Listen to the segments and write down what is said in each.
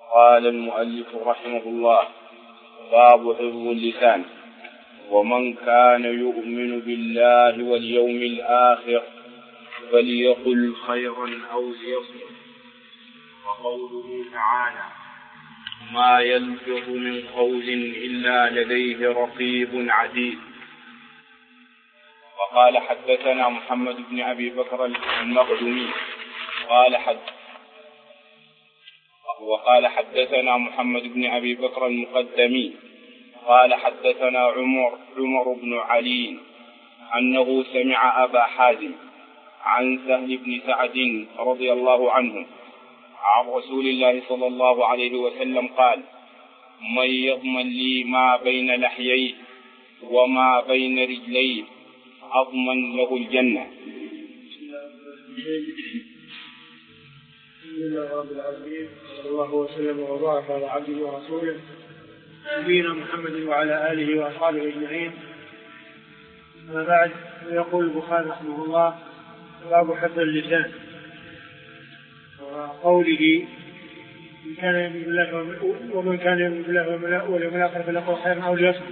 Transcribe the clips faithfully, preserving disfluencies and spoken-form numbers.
قال المؤلف رحمه الله: باب حفظ اللسان. ومن كان يؤمن بالله واليوم الآخر فليقل خيرا أو ليصمت. وقوله تعالى: ما يلفظ من قول إلا لديه رقيب عتيد. وقال حدثنا محمد بن أبي بكر المقدمي قال حد وقال حدثنا محمد بن أبي بكر المقدمي قال حدثنا عمر عمر بن علي أنه سمع أبا حازم عن سهل بن سعد رضي الله عنه عن رسول الله صلى الله عليه وسلم قال: من يضمن لي ما بين لحييه وما بين رجليه أضمن له الجنة. بسم الله رب العالمين، صلى الله وسلم وبارك على عبده ورسوله نبينا محمد وعلى آله وأصحابه أجمعين. أما بعد، يقول البخاري رحمه الله: باب حفظ اللسان. وقوله: من كان يؤمن بالله ومن كان يؤمن بالله واليوم الآخر فليقل خيرا أو ليصمت.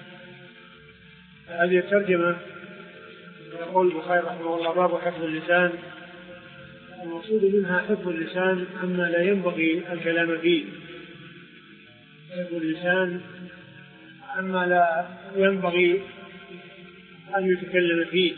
هذه الترجمة. يقول البخاري رحمه الله: باب حفظ اللسان. المقصود منها حفظ اللسان عما لا ينبغي الكلام فيه، حفظ اللسان عما لا ينبغي أن يتكلم فيه،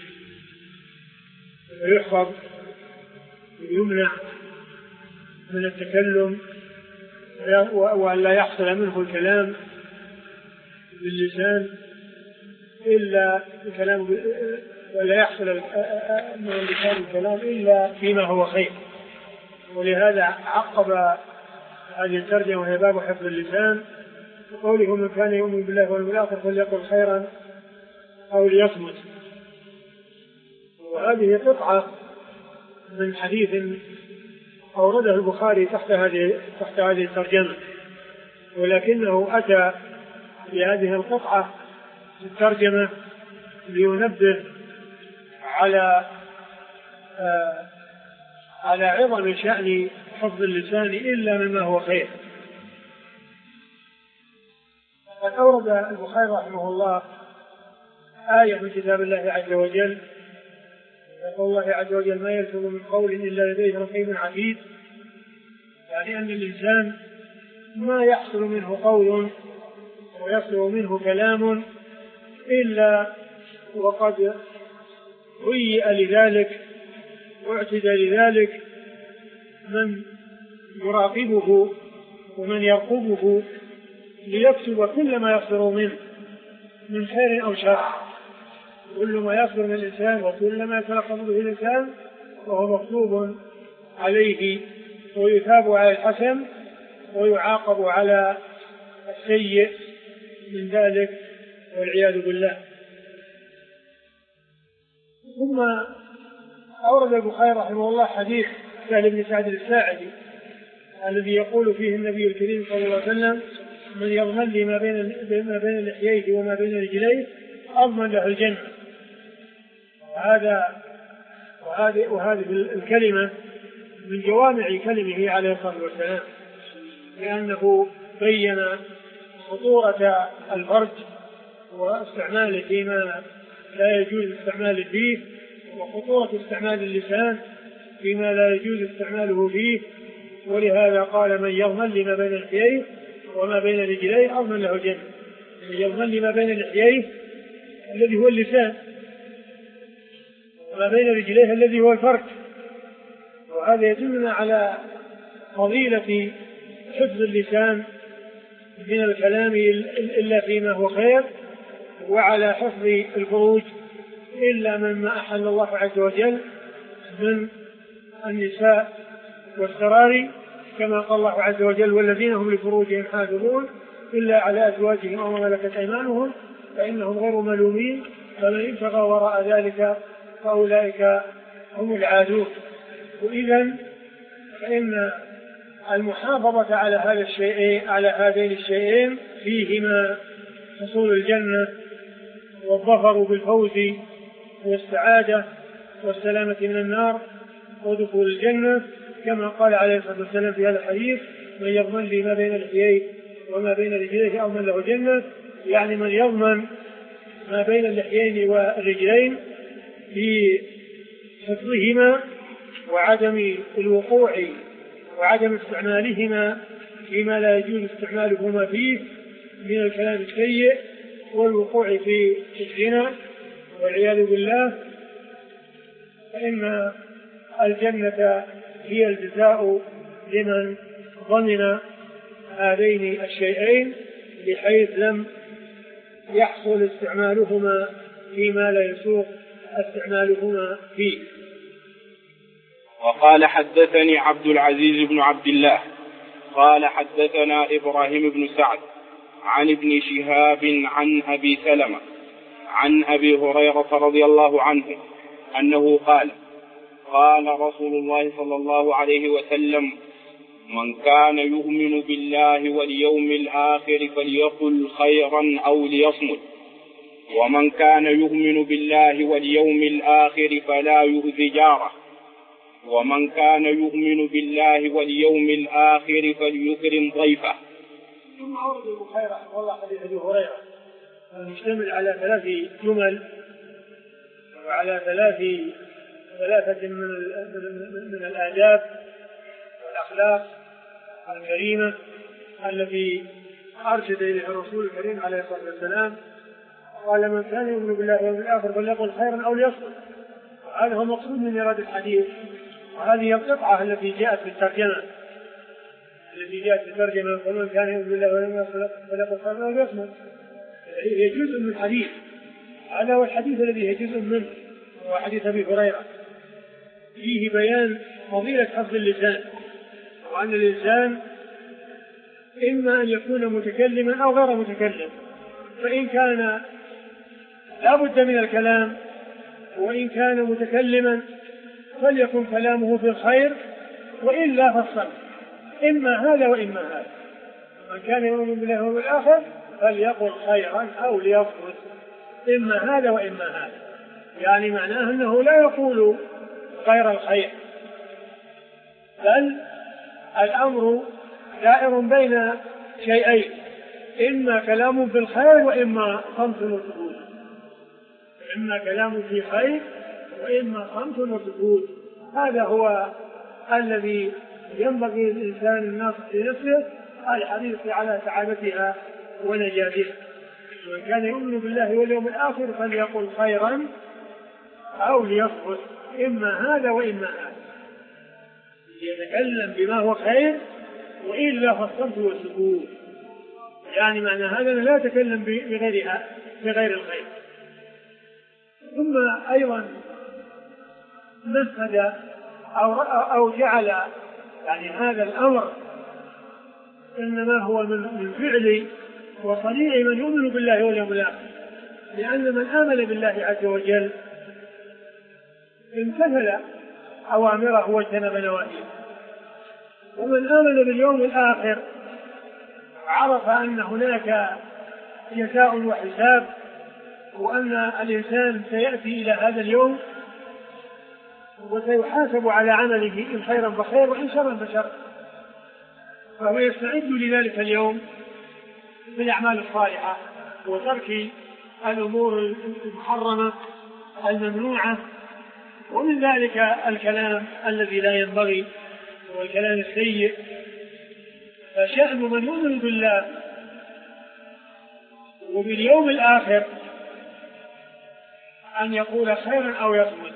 ويحفظ ويمنع من التكلم وأن لا يحصل منه الكلام باللسان إلا الكلام ولا يحصل من اللسان الكلام إلا فيما هو خير. ولهذا عقب هذه الترجمة وهي باب حفظ اللسان وقوله: من كان يؤمن بالله واليوم الآخر فليقل خيرا أو ليصمت. وهذه قطعة من حديث أورده البخاري تحت هذه تحت هذه الترجمة، ولكنه أتى بهذه القطعة في الترجمة لينبه على آه على عظم شأن حفظ اللسان إلا مما هو خير. قد أورد البخاري رحمه الله آية من كتاب الله عز وجل، يقول الله عز وجل: ما يلفظ من قول إلا لديه رقيب عتيد. يعني أن الإنسان ما يحصل منه قول ويصدر منه كلام إلا وقد هيئ لذلك واعتد لذلك من يراقبه ومن يرقبه ليكتب كل ما يصدر منه من خير أو شر. كل ما يصدر من الإنسان وكل ما يتلقب به الإنسان وهو مكتوب عليه، ويثاب على الحسن ويعاقب على السيء من ذلك والعياذ بالله. ثم أورد البخاري رحمه الله حديث سهل بن سعد الساعدي الذي يقول فيه النبي الكريم صلى الله عليه وسلم: من يضمن لي ما بين ما بين لحييه وما بين رجليه أضمن له الجنة. وهذا وهذه وهذه الكلمة من جوامع كلمه عليه الصلاة والسلام، لأنه بين خطورة الفرج واستعماله فيما لا يجوز استعماله فيه، وخطورة استعمال اللسان فيما لا يجوز استعماله فيه. ولهذا قال: من يضمن لي ما بين لحييه وما بين رجليه أضمن له الجنة. من يضمن لي ما بين لحييه الذي هو اللسان، وما بين رجليه الذي هو الفرج. وهذا يدلنا على فضيلة حفظ اللسان من الكلام إلا فيما هو خير، وعلى حفظ الفروج إلا مما أحل الله عز وجل من النساء والسرار، كما قال الله عز وجل: والذين هم لفروجهم حافظون إلا على أزواجهم أو ما ملكت أيمانهم فإنهم غير ملومين فمن ابتغى وراء ذلك فأولئك هم العادون. وإذن فإن المحافظة على هذا الشيء على هذين الشيئين فيهما حصول الجنة والظفر بالفوز والسعادة والسلامة من النار ودخول الجنة، كما قال عليه الصلاة والسلام في هذا الحديث: من يضمن لي ما بين اللحيين وما بين رجليه أو من له جنة، يعني من يضمن ما بين اللحيين والرجلين في حفظهما وعدم الوقوع وعدم استعمالهما فيما لا يجوز استعمالهما فيه من الكلام السيء والوقوع في الزنا والعياذ بالله، فإن الجنة هي الجزاء لمن ضمن هذين الشيئين بحيث لم يحصل استعمالهما فيما لا يسوق استعمالهما فيه. وقال حدثني عبد العزيز بن عبد الله قال حدثنا إبراهيم بن سعد عن ابن شهاب عن أبي سلمة عن أبي هريرة رضي الله عنه أنه قال قال رسول الله صلى الله عليه وسلم من كان يؤمن بالله واليوم الآخر فليقل خيرا أو ليصمت، ومن كان يؤمن بالله واليوم الآخر فلا يؤذي جاره، ومن كان يؤمن بالله واليوم الآخر فليكرم ضيفه. ثم أورد البخاري رحمه الله حديث أبي هريرة المشتمل على ثلاث جمل وعلى ثلاث ثلاثة من من الآداب والأخلاق الكريمة التي أرشد إليها الرسول الكريم عليه الصلاة والسلام. قال من كان يؤمن بالله واليوم الآخر فليقل خيرا أو ليصمت. هذا هو مقصود من إيراد الحديث، وهذه القطعة التي جاءت في الترجمة التي جاءت في الترجمة ومن كان يؤمن بالله واليوم الآخر فليقل خيرا أو ليصمت هي جزء من الحديث. هذا هو الحديث الذي هي جزء منه، هو حديث أبي هريرة فيه بيان فضيلة حفظ اللسان، وأن الإنسان إما أن يكون متكلما أو غير متكلم، فإن كان لا بد من الكلام وإن كان متكلما فليكن كلامه في الخير وإلا فالصمت، إما هذا وإما هذا. من كان يؤمن بالله واليوم الآخر فليقل خيرا أو ليصمت، إما هذا وإما هذا، يعني معناه أنه لا يقول غير الخير، بل الأمر دائر بين شيئين، إما كلام في الخير وإما صمت وسكوت، إما كلام في خير وإما صمت وسكوت. هذا هو الذي ينبغي للإنسان الناصح لنفسه الحريص على سعادتها ونجاتها. من كان يؤمن بالله واليوم الآخر فليقل خيرا أو ليصمت، إما هذا وإما هذا، يتكلم بما هو خير وإلا فالصمت والسكوت، يعني معنى هذا لا يتكلم بغيرها بغير الخير. ثم أيضا مثل أو, أو جعل يعني هذا الأمر إنما هو من, من فعل وصنيع من يؤمن بالله واليوم الآخر، لأن من آمن بالله عز وجل امتثل أوامره واجتنب نواهيه، ومن آمن باليوم الآخر عرف أن هناك جزاء وحساب، وأن الإنسان سيأتي إلى هذا اليوم وسيحاسب على عمله إن خيرا فخير وإن شرا فشر، فهو يستعد لذلك اليوم بالأعمال الصالحة وترك الأمور المحرمة الممنوعة، ومن ذلك الكلام الذي لا ينبغي والكلام السيء. فشأن من يؤمن بالله وباليوم الآخر أن يقول خيرا أو يصمت،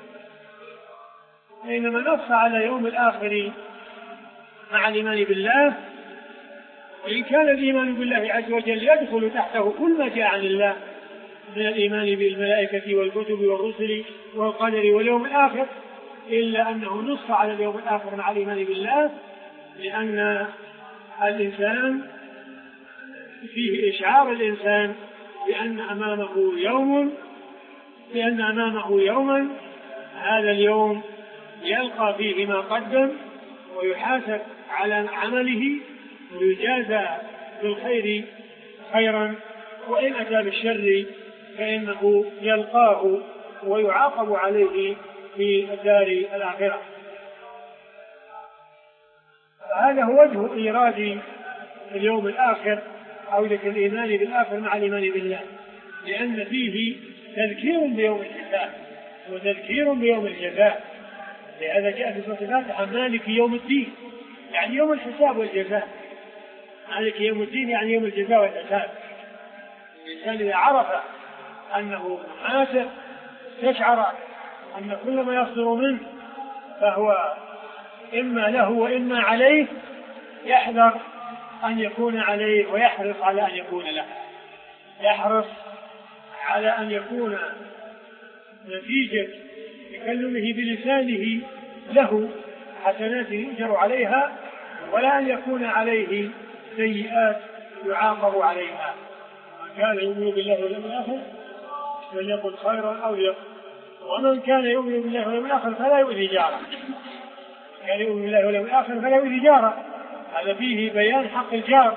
حينما نص على يوم الآخر مع الإيمان بالله، وإن كان الإيمان بالله عز وجل يدخل تحته كل ما جاء عن الله من الإيمان بالملائكة والكتب والرسل والقدر واليوم الآخر، إلا أنه نص على اليوم الآخر مع الإيمان بالله، لأن الإنسان فيه إشعار الإنسان بأن أمامه يوم بأن أمامه يوما هذا اليوم يلقى فيه ما قدم ويحاسب على عمله ويجازى بالخير خيرا، وإن أتى بالشر فإنه يلقاه ويعاقب عليه في الدار الآخرة. فهذا هو وجه إيراد اليوم الآخر أو الإيمان بالآخر مع الإيمان بالله، لأن فيه تذكير بيوم الحساب وتذكير بيوم الجزاء. لهذا جاء في سورة الفاتحة مالك يوم الدين، يعني يوم الحساب والجزاء. مالك يوم الدين يعني يوم الجزاء والحساب. الإنسان إذا عرف أنه محاسب يشعر أن كل ما يصدر منه فهو إما له وإما عليه، يحذر أن يكون عليه ويحرص على أن يكون له، يحرص على أن يكون نتيجة تكلمه بلسانه له حسنات يؤجر عليها، ولا أن يكون عليه سيئات يعاقب عليها. من كان يؤمن بالله واليوم الآخر فليقل خيرا أو ليصمت، ومن كان يؤمن بالله واليوم الآخر فلا يؤذي جاره. كان يؤمن بالله واليوم الآخر فلا يؤذي جاره، هذا فيه بيان حق الجار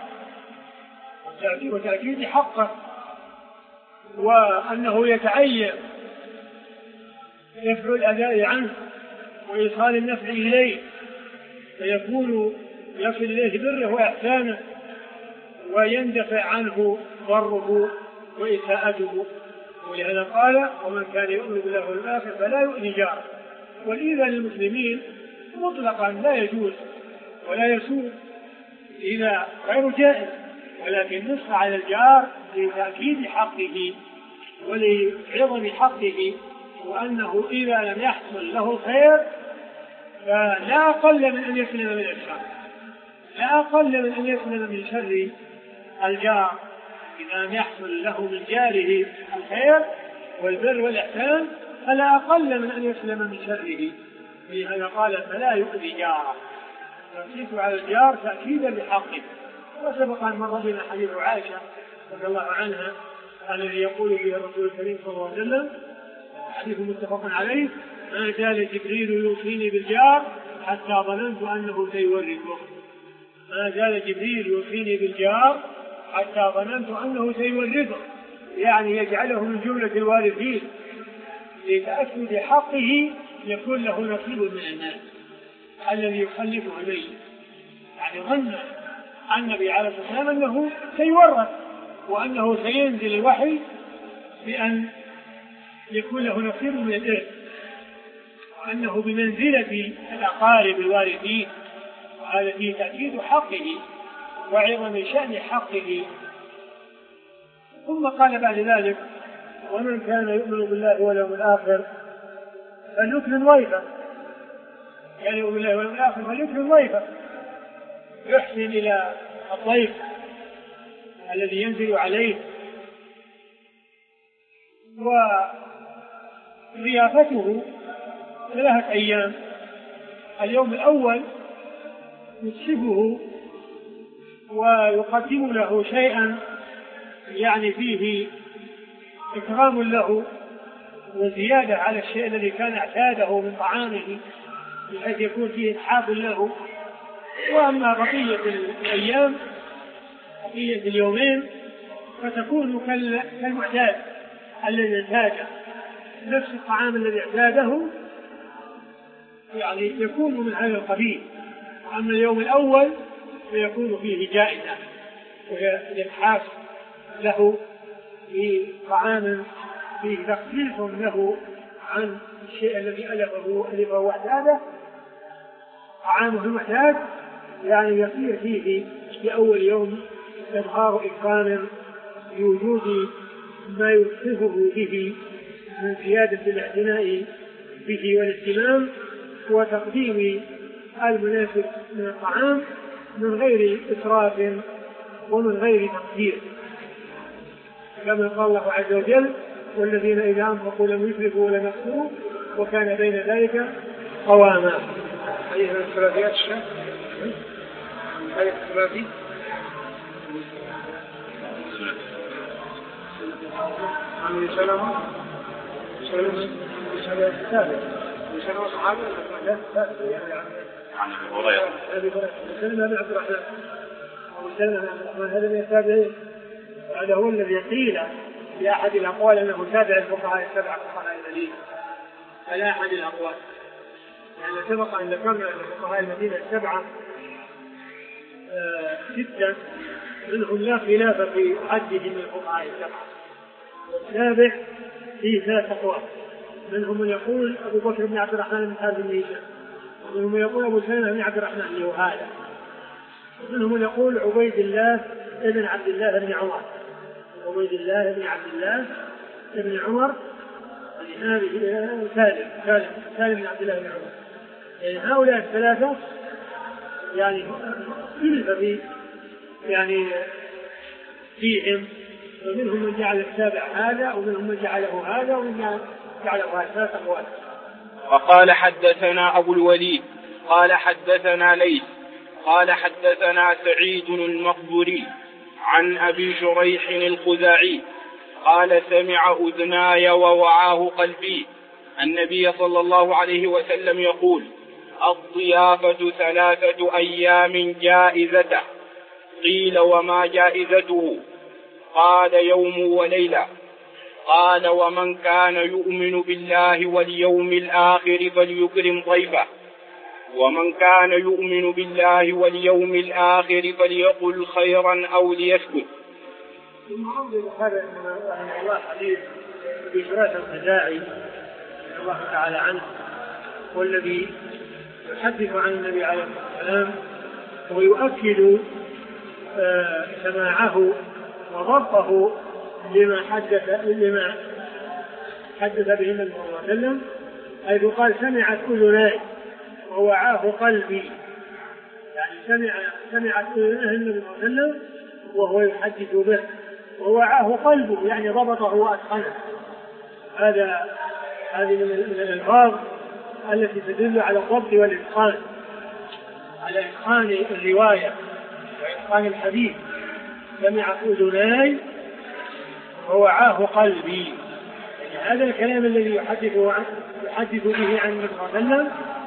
وتأكيد حقه، وأنه يتعين دفع الأذى عنه وإيصال النفع إليه، فيكون يصل إليه بره وإحسانه ويندفع عنه ضره وإساءته. ولهذا قال ومن كان يؤمن بالله واليوم الآخر فلا يؤذي جاره. والإيذاء للمسلمين مطلقا لا يجوز ولا يسوء إذا غير جائز، ولكن نص على الجار لتأكيد حقه ولعظم حقه، وأنه إذا لم يحصل له خير فلا أقل من أن يسلم من الشر، لا أقل من أن يسلم من شر الجار. إذا لم يحصل له من جاره الخير والبر والإحسان فلا أقل من أن يسلم من شره. لهذا قال فلا يؤذي جاره، تنصيص على الجار تأكيدا لحقه. وسبق أن مر بنا حديث عائشة رضي الله عنها الذي يقول فيه الرسول الكريم صلى الله عليه وسلم، حديث متفق عليه: ما زال جبريل يوصيني بالجار حتى ظننت أنه سيورثه. ما زال جبريل يوصيني بالجار حتى ظننت أنه سيورثه، يعني يجعله من جملة الوارثين لتأكد حقه يكون له نصيب من الناس الذي يخلفه إليه. يعني ظن النبي عليه الصلاة والسلام أنه سيورث وأنه سينزل الوحي بأن يكون له نصيب من الإرث، وأنه بمنزلة الأقارب الوارثين، وهذا فيه تأكيد حقه وعظم شأن حقه. ثم قال بعد ذلك: ومن كان يؤمن بالله واليوم الآخر فليكرم ضيفه. يعني يؤمن بالله واليوم الآخر فليكرم ضيفه، يحسن إلى الضيف الذي ينزل عليه، وضيافته ثلاثة أيام. اليوم الأول يكسبه ويقدم له شيئا يعني فيه إكرام له وزيادة على الشيء الذي كان اعتاده من طعامه بحيث يكون فيه إتحاف له. وأما بقية الأيام بقية اليومين فتكون كالمعتاد الذي اعتاده، نفس الطعام الذي اعتاده يعني يكون من هذا القبيل. أما اليوم الأول فيكون فيه جائزة وهي الإتحاف له بطعام فيه تخفيف له عن الشيء الذي ألفه ألفه واعتاده. طعامه المعتاد يعني يصير فيه في أول يوم إظهار إكرام بوجود ما يوصفه به من زيادة الاعتناء به والاهتمام وتقديم المناسب من الطعام من غير إسراف ومن غير تقدير، كما قال الله عز وجل: والذين إذا أنفقوا لم يسرفوا ولم يقتروا وكان بين ذلك قواما. هذه الثلاثيات الشيخ، هذه الثلاثي عن سلمة سلمة سلمة الثالث سلمة صحابي لا ثالث يعني عن أبي هريرة أبي هريرة سلمة بن عبد الرحمن أو سلمة بن عبد الرحمن هذا من التابعين. هذا هو الذي قيل في أحد الأقوال أنه تابع الفقهاء السبعة فقهاء المدينة، على أحد الأقوال، يعني سبق أن ذكرنا أن فقهاء المدينة السبعة ستة منهم لا خلاف في عدهم من الفقهاء السبعة، والسابع فيه ثلاث أقوال، منهم من يقول أبو بكر بن عبد الرحمن بن حازم بن هشام، ومنهم من يقول أبو سلمة بن عبد الرحمن بن وهذا، ومنهم من يقول عبيد الله بن عبد الله بن عمر، عبيد الله بن عبد الله بن عمر هذه سالم سالم سالم بن عبد الله بن عمر. يعني هؤلاء الثلاثة يعني في يعني فيهم، ومنهم من جعل السابع هذا، ومنهم من جعله هذا، ومن جعله هذا، ثلاثة أقوال. وقال حدثنا أبو الوليد قال حدثنا ليث قال حدثنا سعيد المقبري عن أبي شريح الخزاعي قال سمع أذناي ووعاه قلبي النبي صلى الله عليه وسلم يقول الضيافة ثلاثة أيام جائزة. قيل وما جائزته؟ قال يوم وليلة. قال ومن كان يؤمن بالله واليوم الآخر فليكرم ضيفه، ومن كان يؤمن بالله واليوم الآخر فليقل خيرا أو ليسكت. ثم أنظر هذا من الله حديث بشريح الخزاعي رضي الله تعالى عنه، والذي يحدث عن النبي عليه الصلاة والسلام ويؤكد آه سماعه وضبطه لما حدث لما حدث به النبي صلى الله عليه وسلم، حيث قال سمعت أذناي ووعاه قلبي، يعني سمع سمعت أذناي النبي صلى الله عليه وسلم وهو يحدث به، ووعاه قلبه يعني ضبطه وأتقنه. هذا هذه من الألفاظ التي تدل على الضبط والإتقان، على إتقان الرواية وإتقان الحديث. سمعت أذناي ووعاه قلبي، يعني هذا الكلام الذي يحدث يحدث به عن النبي صلى الله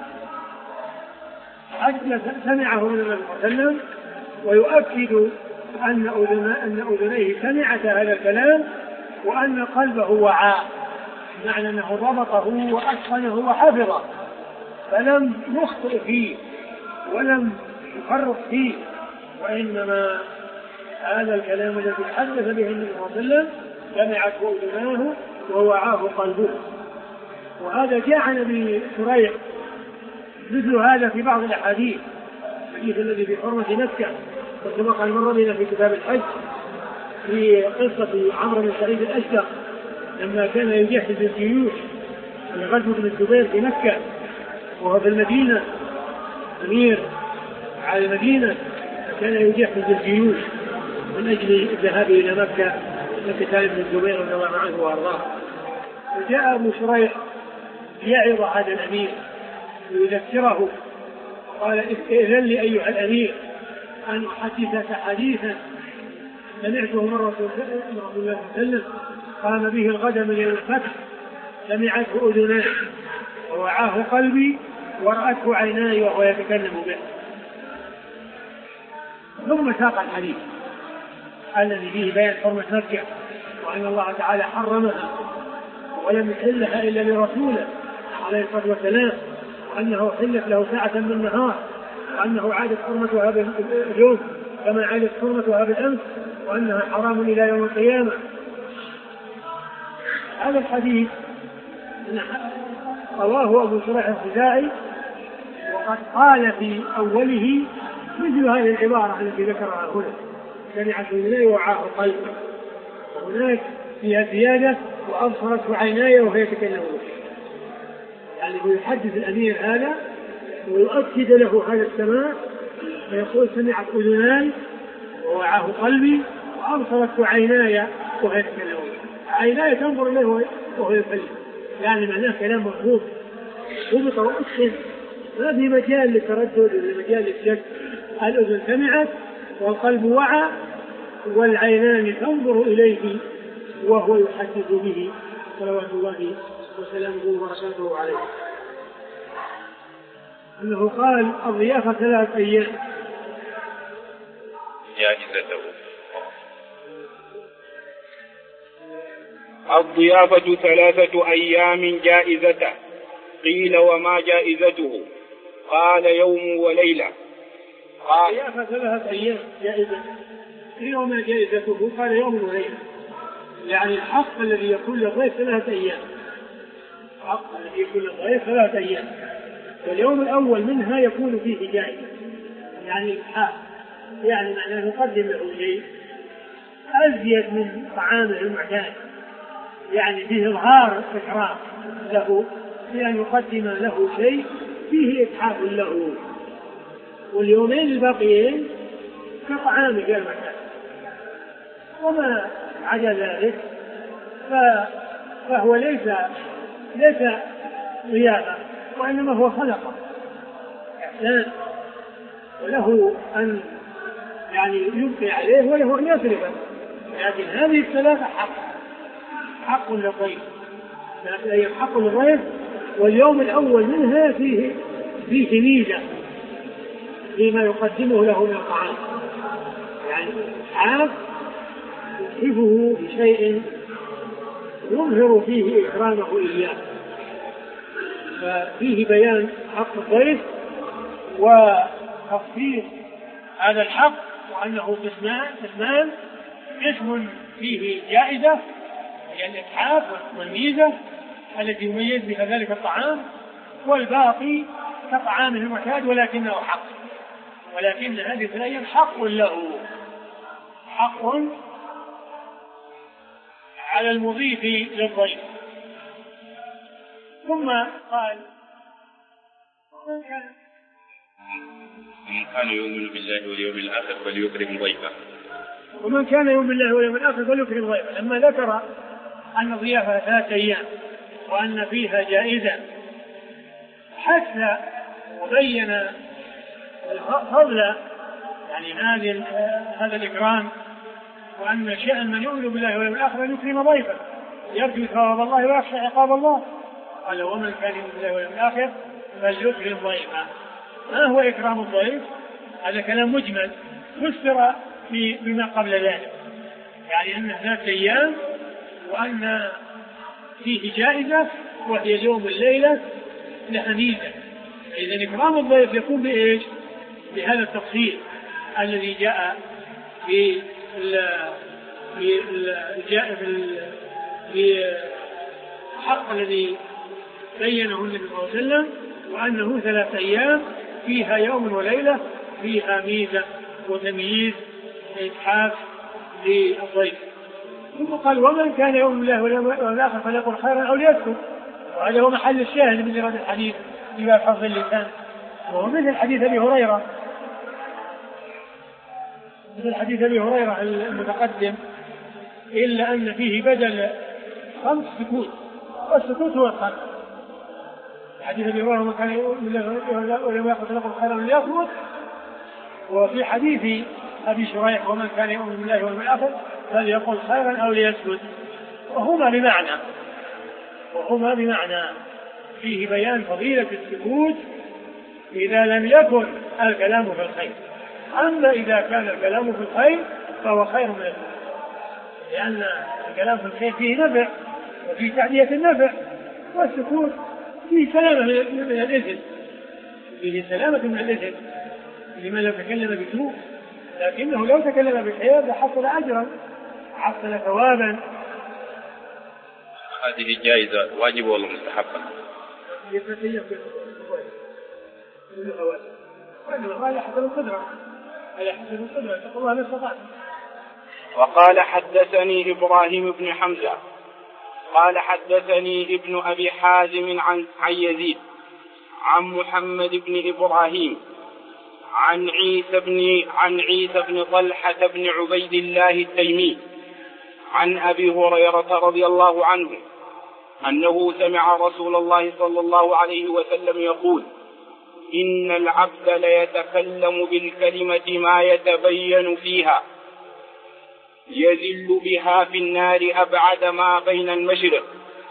عليه وسلم سمعه من النبي صلى الله عليه وسلم، ويؤكد أن أن أذنيه سمعت هذا الكلام وأن قلبه وعاه، معنى أنه ضبطه وأتقنه وحفظه، فلم يخطئ فيه ولم يفرط فيه، وإنما هذا الكلام الذي حدث به النبي صلى الله عليه وسلم سمعته أذناه ووعاه قلبه. وهذا جاء عن أبي شريح مثل هذا في بعض الأحاديث، الحديث الذي في حرمة مكة وكما قال مر بنا في كتاب الحج في قصة عمرو بن سعيد الأشدق لما كان يجهز الجيوش لغزوة بن الزبير في مكة وهو في المدينة أمير على المدينة، كان يجهز الجيوش من أجل الذهاب إلى مكة لقتال ابن الزبير رضي الله عنه وأرضاه. وجاء أبو شريح يعظ هذا الأمير ويذكره، قال إذن لي أيها الأمير أن أحدثك حديثا سمعته من رسول الله صلى الله عليه وسلم قام به الغد من يوم الفتح، سمعته أذناي ووعاه قلبي ورأته عيناي وهو يتكلم به. ثم ساق الحديث الذي فيه بيان حرمة مكة وأن الله تعالى حرمها ولم يحلها إلا لرسوله عليه الصلاة والسلام، وأنه حلت له ساعة من النهار، وأنه عادت حرمتها باليوم كما عادت حرمتها بالأمس، وأنها حرام إلى يوم القيامة. هذا الحديث رواه أبو شريح الخزاعي، وقد قال في أوله مثل هذه العبارة التي ذكرها هنا سمعت أذناي ووعاه قلبي، وهناك فيها زيادة وأبصرته عيناي وهو يتكلم به، يعني هو يحدث الأمير هذا ويؤكد له هذا السماع فيقول سمعت أذناي ووعاه قلبي وأبصرته عيناي وهو يتكلم به. عيناي تنظر إليه وهو يتكلم، يعني معناه كلام مفهوم ضبط وأتقن، ما في مجال للتردد ولا مجال للشك. الأذن سمعت والقلب وعى والعينان تنظر إليه وهو يحدث به صلوات الله وسلامه وبركاته عليه. أنه قال الضيافة ثلاث أيام جائزته. الضيافة ثلاثة أيام جائزته. قيل وما جائزته؟ قال يوم وليلة. قال ضيافة ثلاثة أيام جائزة. يوم جائزته قال يوم وليلة، يعني الحق الذي يكون للضيف ثلاثة أيام، الحق الذي يكون للضيف ثلاثة أيام، واليوم الأول منها يكون فيه جائزة، يعني الحق يعني معناه نقدم له شيء أزيد من طعامه المعتاد، يعني فيه إظهار إكرام له بأن يقدم له شيء فيه إتحاف له، واليومين الباقيين كطعام غير معتاد. وما عدا ذلك فهو ليس ليس ضيافة، وإنما هو خلقه إحسان، وله أن يعني يبقي عليه وله أن يصرفه، لكن هذه الثلاثة حق حق للضيف، حق للضيف. واليوم الأول منها فيه فيه ميزة فيما يقدمه له من الطعام، يعني عام يصرفه بشيء يظهر فيه إكرامه إياه، ففيه بيان حق الضيف وتفصيل هذا الحق، وأنه قسمان قسمان قسم فيه جائزة هي الإتحاف والميزة التي يميز بها ذلك الطعام، والباقي كطعامه المعتاد ولكنه حق، ولكن هذه الأيام حق له، حق على المضيف للضيف. ثم قال من كان يؤمن بالله واليوم الآخر فليكرم ضيفه، ومن كان يؤمن بالله واليوم الآخر فليكرم ضيفه. لما ذكر أن الضيافة ثلاثة أيام وأن فيها جائزة حتى وبين الفضل يعني هذه هذا الإكرام، وأن شأن من يؤمن بالله واليوم الآخر أن يكرم ضيفه يرجو ثواب الله ويخشى عقاب الله. قال ومن كان يؤمن بالله واليوم الآخر فليكرم ضيفه. ما هو إكرام الضيف؟ هذا كلام مجمل فسر بما قبل ذلك، يعني أن ثلاثة أيام وأن فيه جائزة وهي اليوم الليلة لها ميزة. إذن إكرام الضيف يكون بإيش؟ بهذا التفصيل الذي جاء في جاء في الحق الذي بينه النبي صلى الله عليه وسلم، وأنه ثلاثة أيام فيها يوم وليلة فيها ميزة وتمييز وإتحاف للضيف. ثم قال ومن كان يؤمن بالله واليوم الآخر فليقل خيرا أو ليسكت، وهذا هو محل الشاهد من هذا الحديث في باب حفظ اللسان، وهو مثل حديث أبي هريرة مثل حديث أبي هريرة المتقدم، إلا أن فيه بدل خمس سكوت، والسكوت هو الخمس. حديث أبي هريرة ومن كان يؤمن بالله واليوم الآخر فليقل خيرا أو ليسكت، وفي حديث أبي شريح ومن كان يؤمن بالله واليوم الآخر فليقل خيرا أو ليسكت، وهما بمعنى وهما بمعنى فيه بيان فضيلة السكوت إذا لم يكن الكلام في الخير، أما إذا كان الكلام في الخير فهو خير من السكوت، لأن الكلام في الخير فيه نفع وفيه تعدية النفع، والسكوت فيه سلامة من الإثم، فيه سلامة من الإثم لمن لو تكلم بسوء، لكنه لو تكلم بخير لحصل أجرا حصل ثوابا. هذه الجائزة واجب ولا مستحبة؟ هذا حسب القدرة، هذا حسب القدرة، اتقوا الله ما استطعتم. وقال حدثني إبراهيم بن حمزة قال حدثني ابن أبي حازم عن يزيد عن محمد بن إبراهيم عن عيسى بن عن عيسى بن طلحة بن عبيد الله التيمي عن أبي هريرة رضي الله عنه أنه سمع رسول الله صلى الله عليه وسلم يقول إن العبد ليتكلم بالكلمة ما يتبين فيها يذل بها في النار أبعد ما بين المشرق.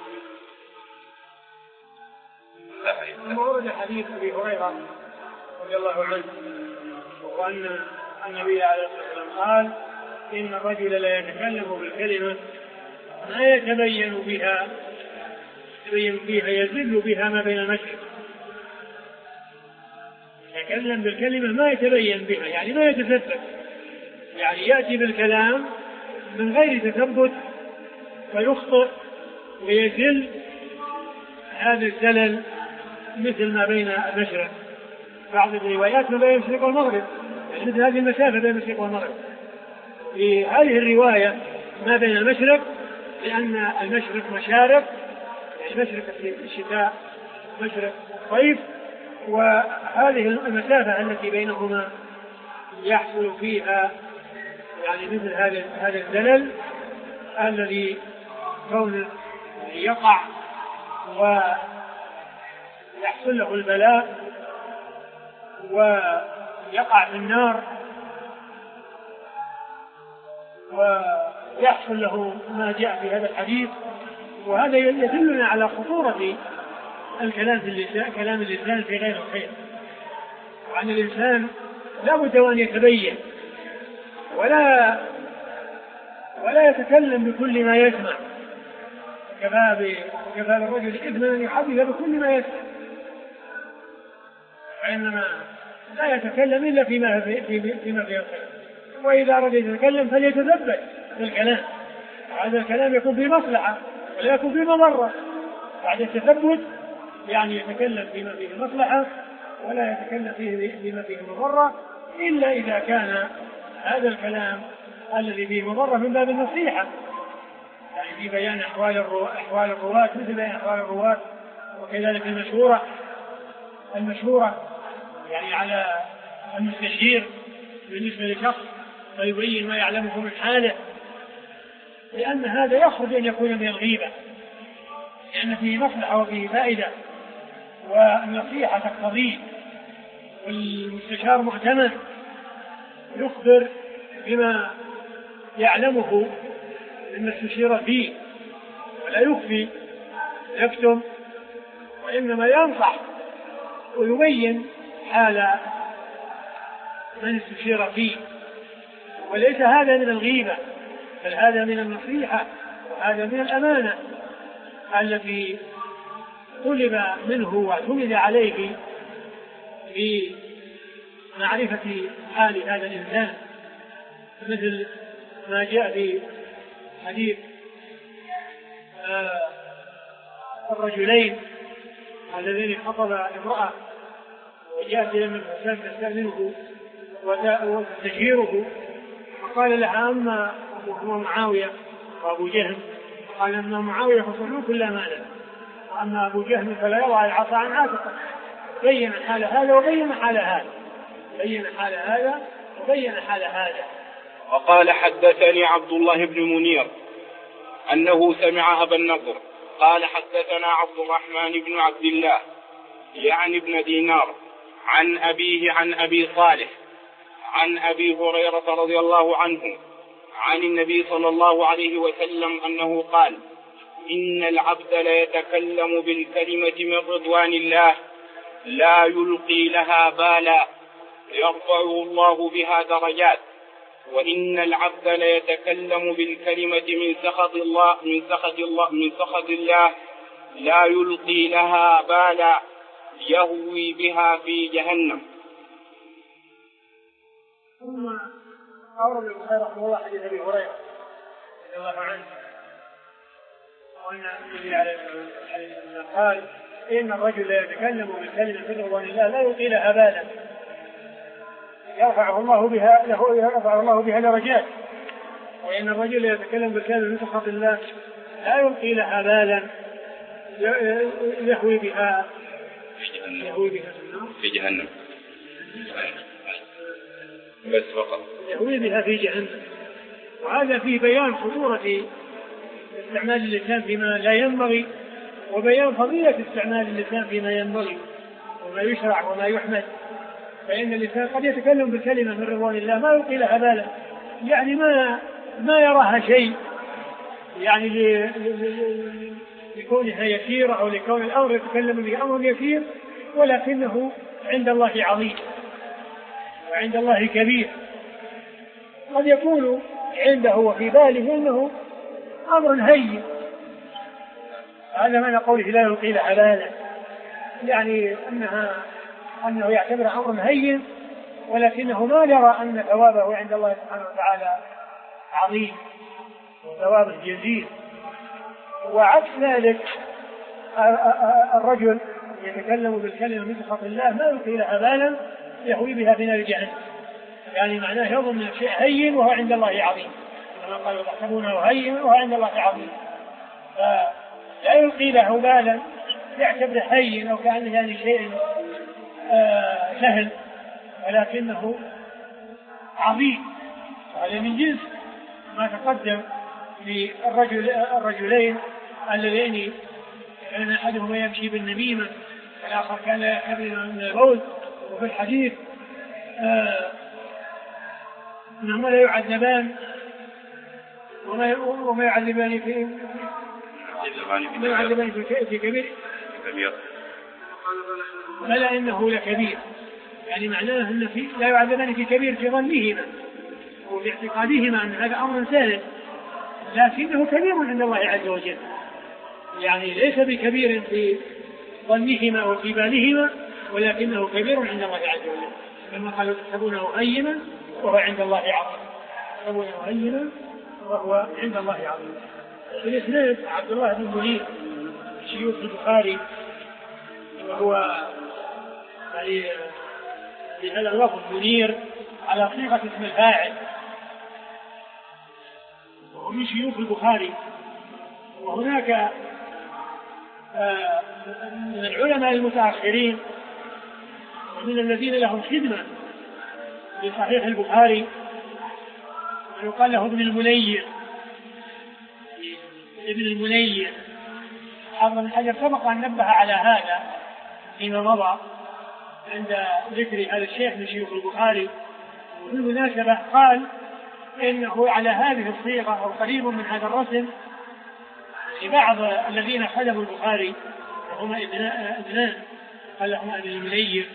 ورد حديث أبي هريرة رضي الله عنه وأن النبي عليه الصلاة والسلام قال إن الرجل لا يتكلم بالكلمة ما يتبين بها يتبين فيها يذل بها ما بين المشرق، يتكلم بالكلمة ما يتبين بها، يعني ما يتثبت، يعني يأتي بالكلام من غير تثبت ويخطئ ويزل هذا الزلل مثل ما بين المشرق، بعض الروايات ما بين المشرق والمغرب، يعني مثل هذه المسافة بين المشرق والمغرب. في هذه الرواية ما بين المشرق، لأن المشرق مشارق، يعني مشرق الشتاء مشرق الصيف، وهذه المسافة التي بينهما يحصل فيها يعني مثل هذا هذا الزلل الذي كونه يقع ويحصل له البلاء ويقع في النار ويحصل له ما جاء في هذا الحديث. وهذا يدلنا على خطورة الكلام في اللسان، كلام اللسان في غير الخير، وأن الإنسان لا بد أن يتبين ولا ولا يتكلم بكل ما يسمع. كفى بالرجل إثما أن يحدث بكل ما يسمع، وإنما لا يتكلم إلا فيما في فيما فيه الخير، وإذا أراد يتكلم فليتثبت في الكلام، وهذا الكلام يكون فيه مصلحة ولا يكون فيه مضرة. بعد التثبت يعني يتكلم فيما فيه مصلحة ولا يتكلم فيه فيما فيه مضرة، إلا إذا كان هذا الكلام الذي فيه مضرة من باب النصيحة، يعني في بيان أحوال أحوال الرواة مثل بيان أحوال الرواة، وكذلك المشهورة المشهورة يعني على المستشير بالنسبة لشخص فيبين ما يعلمه من حاله، لأن هذا يخرج أن يكون من الغيبة، لأن فيه مصلحة وفيه فائدة والنصيحة تقتضيه، والمستشار مؤتمن يخبر بما يعلمه مما استشير فيه ولا يخفي يكتم، وإنما ينصح ويبين حال من استشير فيه، وليس هذا من الغيبة بل هذا من النصيحة وهذا من الأمانة التي طلب منه واعتمد عليه في معرفة حال هذا الإنسان، مثل ما جاء في حديث آه الرجلين اللذين خطبا امرأة وجاءت إلى النبي صلى الله عليه وسلم تستأذنه وتستشيره، فقال لها أما أبو معاوية وأبو جهم، قال أما معاوية فصلوا كل أمانة، وأما أبو جهم فلا يضع العصا عن عاتقه. بين حال هذا وبين حال هذا، بين حال هذا وبين حال هذا. وقال حدثني عبد الله بن منير أنه سمع أبا النضر قال حدثنا عبد الرحمن بن عبد الله يعني ابن دينار عن أبيه عن أبي صالح عن أبي هريرة رضي الله عنه عن النبي صلى الله عليه وسلم أنه قال: إن العبد ليتكلم بالكلمة من رضوان الله لا يلقي لها بالا يرفعه الله بها درجات، وإن العبد ليتكلم بالكلمة من سخط الله من سخط الله من سخط الله لا يلقي لها بالا يهوي بها في جهنم. ثم أورد البخاري رحمه الله حديث أبي هريرة رضي الله عنه وأن النبي عليه الصلاة قال: إن الرجل لا يتكلم بالكلمة من رضوان الله لا يلقي لها بالا يرفعه الله بها له يرفع الله بها درجات، وإن الرجل لا يتكلم بالكلمة من سخط الله لا يلقي لها بالا يهوي بها يهوي بها في جهنم بس فقط يهوي بها في جهنم. وهذا فيه بيان خطورة استعمال اللسان فيما لا ينبغي، وبيان فضيلة استعمال اللسان فيما ينبغي وما يشرع وما يحمد. فإن اللسان قد يتكلم بالكلمة من رضوان الله ما يلقي لها بالا، يعني ما ما يراها شيء، يعني لكونها يسيرة أو لكون الأمر يتكلم بأمر يسير، ولكنه عند الله عظيم وعند الله كبير. قد يكون عنده وفي باله أنه أمر هين، هذا معنى قوله لا يلقي لها بالا، يعني أنها أنه يعتبر أمرا هين، ولكنه ما يرى أن ثوابه عند الله سبحانه وتعالى عظيم وثوابه جزيل. وعكس ذلك الرجل يتكلم بالكلمة من سخط الله ما يلقي لها بالا يهوي بها في نار جهنم، يعني معناه يظن شيء هين وهو عند الله عظيم، كما قالوا تحسبونه هين وهو عند الله عظيم، فلا يلقي له بالا يعتبر هين أو كأنه يعني شيء آه سهل، ولكنه عظيم. هذا من جنس ما تقدم للرجل الرجلين اللذين كان أحدهما يمشي بالنميمة والآخر كان يأكل من البول. وفي الحديث آه إنهما لا يعذبان وما وما يعذبان في ما يعذبان في كبير بل إنه لكبير، يعني معناه أن في لا يعذبان في كبير في ظنهما وفي اعتقادهما أن هذا أمر سهل، لكنه كبير عند الله عز وجل، يعني ليس بكبير في ظنهما وفي بالهما، ولكنه كبير عند الله عز وجل، كما قالوا تحسبونه هينا وهو عند الله عظيم، تحسبونه هينا وهو عند الله عظيم. في الإسناد عبد الله بن منير شيوخ البخاري، وهو يعني بهذا اللفظ منير على صيغة اسم الفاعل، ومن شيوخ البخاري. وهناك من العلماء المتأخرين ومن الذين لهم خدمة بصحيح البخاري ويقال له ابن المنير. ابن المنير حافظ بن حجر سبق أن نبه على هذا فيما مضى عند ذكر هذا الشيخ من شيوخ البخاري، وبالمناسبة قال إنه على هذه الصيغة أو قريب من هذا الرسم لبعض الذين خدموا البخاري وهما ابنان قال لهما ابن المنير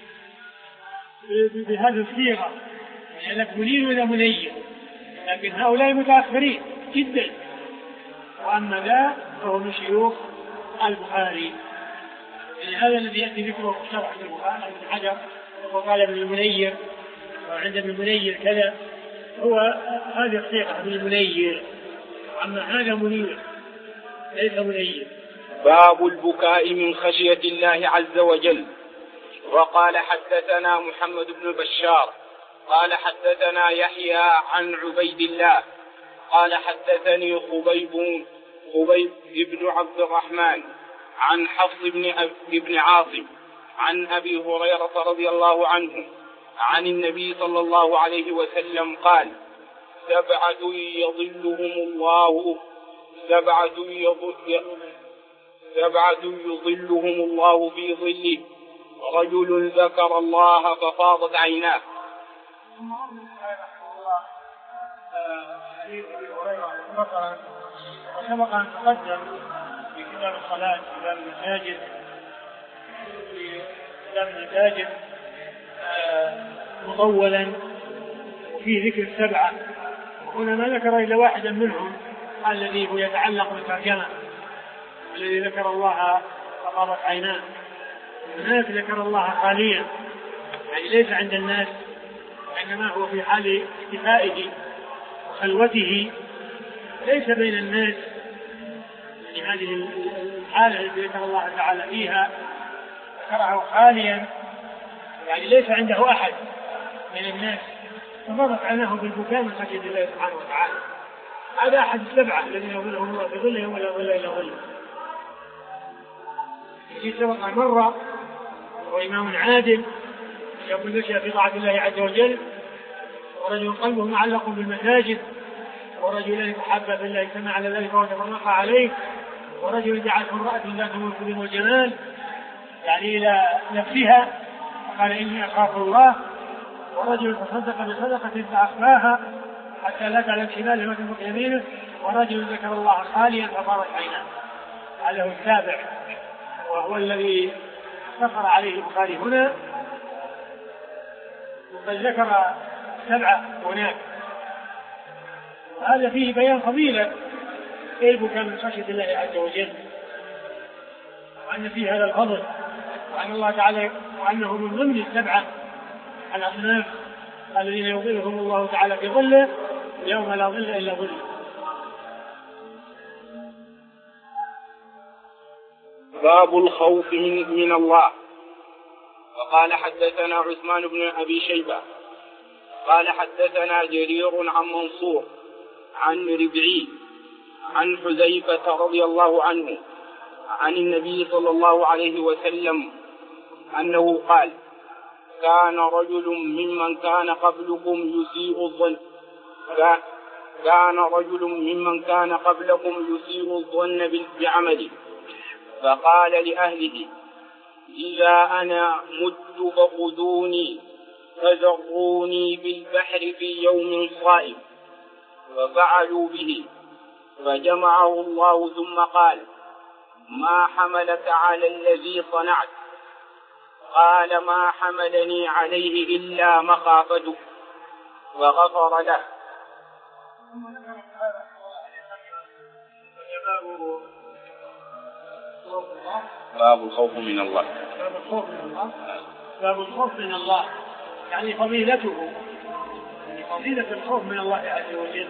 بهذه الصيغة، يعني لك منير ولا منير، لكن هؤلاء متأخرين جدا، وأما ذا فهو من شيوخ البخاري. يعني هذا الذي يأتي ذكره في شرح البخاري ابن حجر وقال ابن المنير وعند ابن المنير كذا، هو هذه الصيغة ابن المنير، أما هذا منير ليس منير. باب البكاء من خشية الله عز وجل. وقال حدثنا محمد بن بشار قال حدثنا يحيى عن عبيد الله قال حدثني خبيب خبيب بن عبد الرحمن عن حفص بن, بن عاصم عن أبي هريرة رضي الله عنه عن النبي صلى الله عليه وسلم قال: سبعة يظلهم الله سبعة يظل سبعة يظلهم الله في ظله، رجل ذكر الله ففاضت عيناه. وسبق أن تقدم في كتاب الصلاة كتاب المساجد في كتاب المساجد مطولا وفيه ذكر السبعة، هنا ما ذكر إلا واحدا منهم الذي هو يتعلق بالترجمة، الذي ذكر الله فقامت عيناه. هناك ذكر الله خاليا، يعني ليس عند الناس، وإنما هو في حال اختفائه وخلوته، ليس بين الناس، في هذه الحالة التي ذكر الله تعالى فيها ذكره خاليا، يعني ليس عنده أحد من الناس، فضرت عيناه بالبكاء من خشية الله سبحانه وتعالى. هذا أحد السبعة الذين يظلهم الله في ظله ولا ظل إلا ظله. في سبق مرة هو إمام عادل يقول نشأ في طاعة الله عز وجل، ورجل قلبه معلق بالمساجد، ورجل تحبب بالله اجتمع على ذلك وتفرق عليه، ورجل جعلته امرأة ذات ملك وجمال يعني إلى نفسها فقال إني أخاف الله، ورجل تصدق بصدقة فأخفاها حتى لا تعلم شماله ما تنفق يمينه، ورجل ذكر الله خاليا فطارت عيناه. هذا هو السابع، وهو الذي ذكر عليه البخاري هنا، وقد ذكر سبعة هناك. هذا فيه بيان فضيلة البكاء من خشية الله عز وجل، وأن فيه هذا الفضل، وأن الله تعالى وأنه من ضمن السبعة الأصناف الذين يظلهم الله تعالى في ظله يوم لا ظل إلا ظله. باب الخوف من, من الله. وقال حدثنا عثمان بن أبي شيبة قال حدثنا جرير عن منصور عن ربعي عن حذيفة رضي الله عنه عن النبي صلى الله عليه وسلم أنه قال: كان رجل ممن كان قبلكم يسيء الظن كان رجل ممن كان قبلكم يسيء الظن بعمله، فقال لأهله: إذا أنا مت فخذوني فذروني بالبحر في يوم صائم، ففعلوا به، فجمعه الله ثم قال: ما حملك على الذي صنعت؟ قال: ما حملني عليه إلا مخافتك، فغفر له. باب الخوف من الله. باب الخوف من الله. باب الخوف من الله يعني فضيلته، يعني فضيلة الخوف من الله عز وجل.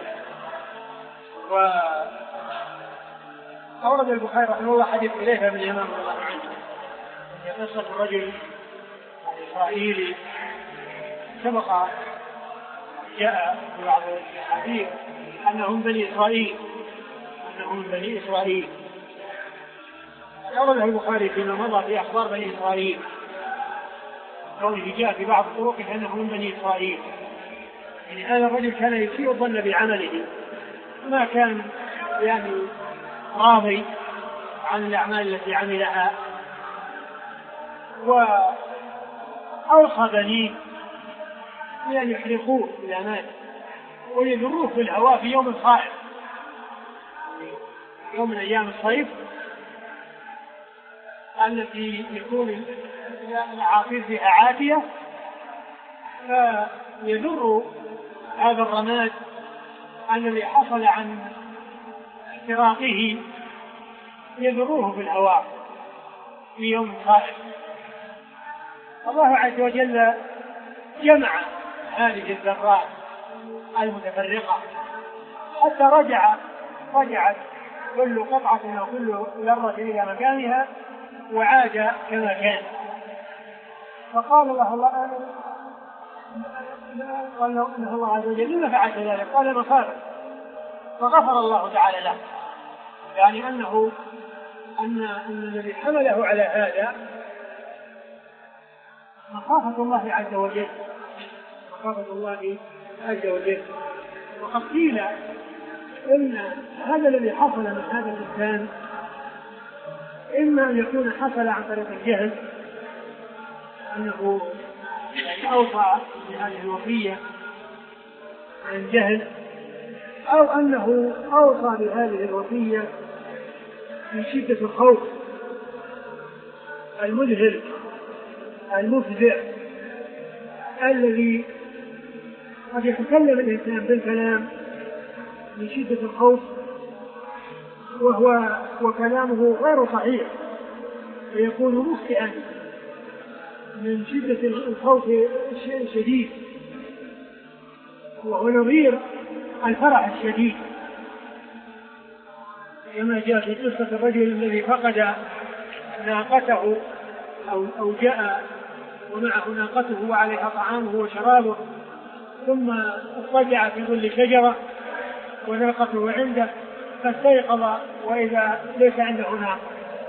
وأورد البخاري رحمه الله حديث إليها من الإمام رضي الله عنه في قصة الرجل الإسرائيلي سبق جاء في بعض الحديث أنهم بني إسرائيل أنهم بني إسرائيل أورده البخاري فيما مضى في أخبار بني إسرائيل، قوله جاء في بعض طرقه أنهم بني إسرائيل، يعني هذا الرجل كان يسيء الظن بعمله، ما كان يعني راضي عن الأعمال التي عملها، وأوصى بنيه بأن يحرقوه إلى مات ويذروه في الهواء في يوم صائب، يوم من أيام الصيف التي يكون العاصفة فيها عاتية، فيذر هذا الرماد الذي حصل عن احتراقه يذروه في الهواء في يوم صائب. الله عز وجل جمع هذه الذرات المتفرقة حتى رجع رجعت كل قطعة وكل ذرة إلى مكانها وعاد كما كان. فقال الله الله قال له إن الله عز وجل لما فعلت ذلك؟ قال مخافة، فغفر الله تعالى له، يعني أنه أن الذي حمله على هذا مخافة الله عز وجل، مخافة الله عز وجل. وقد قيل إن هذا الذي حصل من هذا الإنسان إما أن يكون حصل عن طريق الجهل، أنه أوصى بهذه الوصية عن جهل، أو أنه أوصى بهذه الوصية من شدة الخوف المذهل المفزع الذي قد يتكلم الإنسان بالكلام من شدة الخوف وهو وكلامه غير صحيح، فيكون مخطئا من شدة الخوف الشديد، وهو نظير الفرح الشديد، كما جاء في قصة الرجل الذي فقد ناقته أو, أو جاء ومعه ناقته وعليها طعامه وشرابه، ثم اضطجع في ظل شجرة وناقته عنده، فاستيقظ وإذا ليس عنده ناقة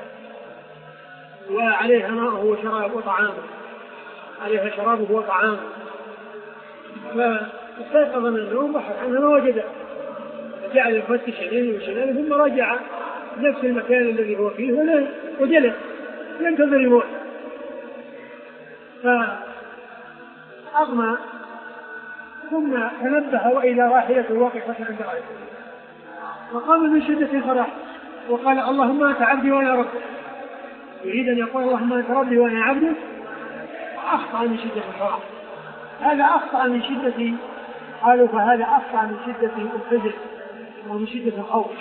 وعليها ماءه وشرابه وطعامه، عليها شرابه وطعامه، فاستيقظ من النوم بحث عنها ما وجده، جعل يفتش يمينه وشماله، ثم رجع نفس المكان الذي هو فيه وجلس ينتظر الموت، فأغمى ثم تنبه وإذا راحلته واقفة عند رأسه، فقام من شدة الفرح وقال: اللهم أنت عبدي وأنا ربك، يريد أن يقول اللهم أنت ربي وأنا عبدك، وأخطأ من شدة الفرح. هذا أخطأ من شدة، قالوا فهذا أخطأ من شدة الفزع ومن شدة الخوف.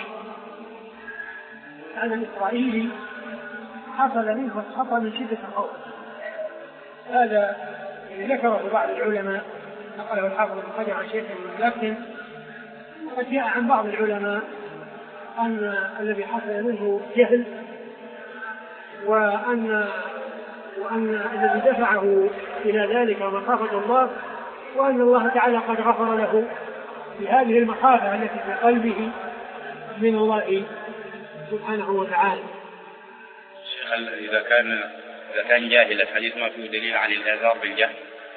هذا الإسرائيلي حصل منه خطأ من شدة الخوف، هذا ذكره بعض العلماء، نقله الحافظ ابن حجر عن شيخ لكن قد جاء عن بعض العلماء أن الذي حصل منه جهل، وأن وأن الذي دفعه إلى ذلك مخافة الله، وأن الله تعالى قد غفر له بهذه المخافة التي في قلبه من الله سبحانه وتعالى. هل إذا كان إذا كان جاهل الحديث ما فيه دليل عن الإعذار بالجهل؟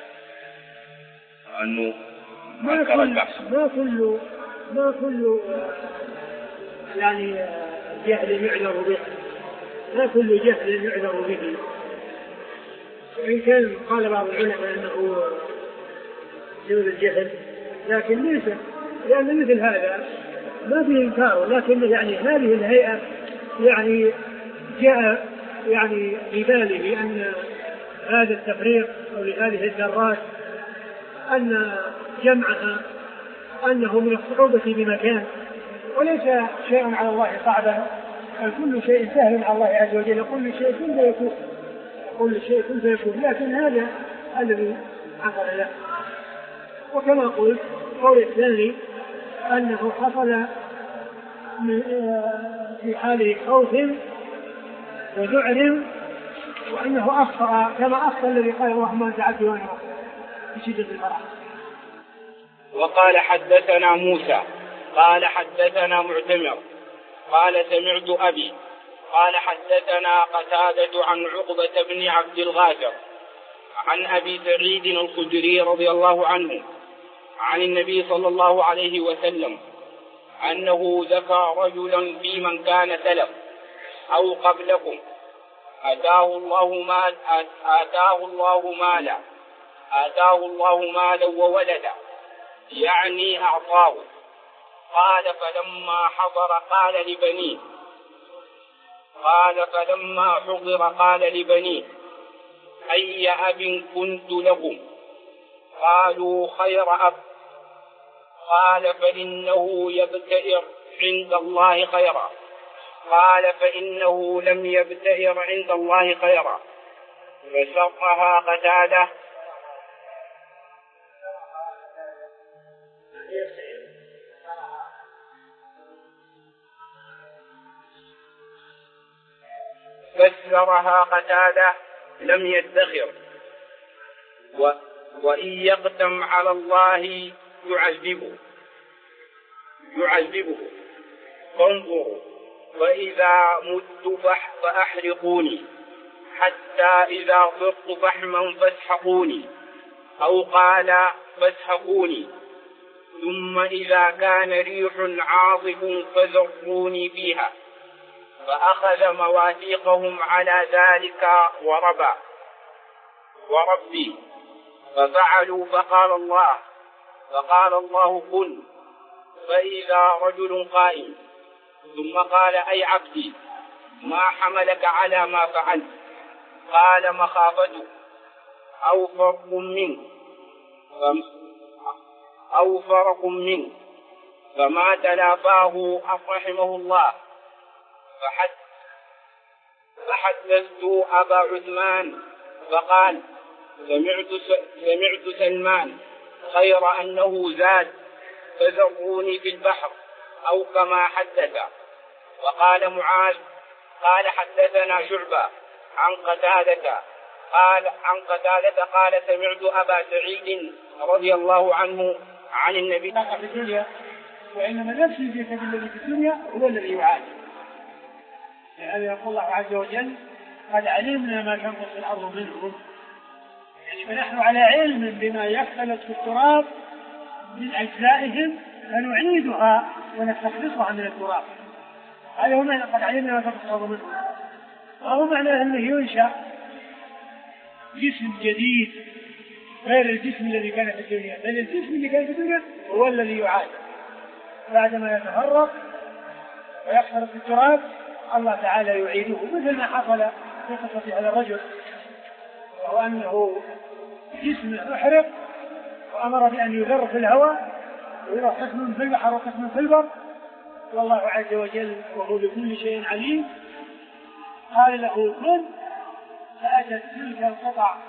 أنه ما كل ما كل ما كل يعني جهل يعذر به، ما كل جهل يعذر به، وإن كان قال بعض العلماء أنه جهل الجهل لكن ليس، لأن مثل هذا ما فيه إنكار، لكن يعني هذه الهيئة يعني جاء يعني في باله أن هذا التفريق أو لهذه الذرات أن جمعها أنه من الصعوبة بمكان، وليس شيء على الله صعبا، بل كل شيء سهل على الله عز وجل، كل شيء كن فيكون، كل شيء كن فيكون، لكن هذا الذي حصل له. وكما قلت القول الثاني أنه حصل في حال خوف وذعر، وأنه أخطأ كما أخطأ الذي قال اللهم أنت عبدي وأنا ربك بشدة الفرح. وقال حدثنا موسى قال حدثنا معتمر قال سمعت أبي قال حدثنا قتادة عن عقبة بن عبد الغافر عن أبي سعيد الخدري رضي الله عنه عن النبي صلى الله عليه وسلم أنه ذكر رجلا في من كان سلف أو قبلكم آتاه الله مال آتاه الله مالا آتاه الله مالا وولدا، يعني أعطاه. قال فلما حضر قال لبنيه قال فلما حضر قال لبنيه أي أب كنت لكم؟ قالوا خير أب. قال فإنه يبتئر عند الله خيرا. قال فإنه لم يبتئر عند الله خيرا. فسرها قتادة فسرها قتادة لم يدخر، و... وإن يقدم على الله يعذبه يعذبه فانظروا فإذا مت فأحرقوني حتى إذا صرت فحما فاسحقوني، أو قال فاسحقوني، ثم إذا كان ريح عاصف فذروني فيها. فأخذ مواثيقهم على ذلك وربى وربي ففعلوا. فقال الله فقال الله كن، فإذا رجل قائم، ثم قال أي عبدي ما حملك على ما فعلت؟ قال مخافته أو فرق منك أو فرق منك فما تلافاه رحمه الله. فحدثت أبا عثمان فقال سمعت, سمعت سلمان خير أنه زاد فذروني في البحر، أو كما حدث. وقال معاذ قال حدثنا شعبة عن قتادة قال عن قتادة قال سمعت أبا سعيد رضي الله عنه عن النبي في الدنيا، وإنما نفس الجسد الذي في الدنيا هو الذي يعاني. يعني يقول الله عز وجل قد علمنا ما تنقص الأرض منهم، يعني فنحن على علم بما يختلط في التراب من أجزائهم فنعيدها ونستخلصها من التراب. هذا هو معنى قد علمنا ما تنقص الأرض منهم، وهو معنى أنه ينشأ جسم جديد غير الجسم الذي كان في الدنيا، بل الجسم اللي كان في الدنيا هو الذي يعاد بعدما يتفرق ويختلط في التراب. الله تعالى يعيده مثل ما حصل في قصة هذا الرجل، وهو أنه جسمه أحرق وأمر بأن يذر في الهواء ويروح قسم في البحر وقسم في البر، والله عز وجل وهو بكل شيء عليم قال له كن، فأتت تلك القطع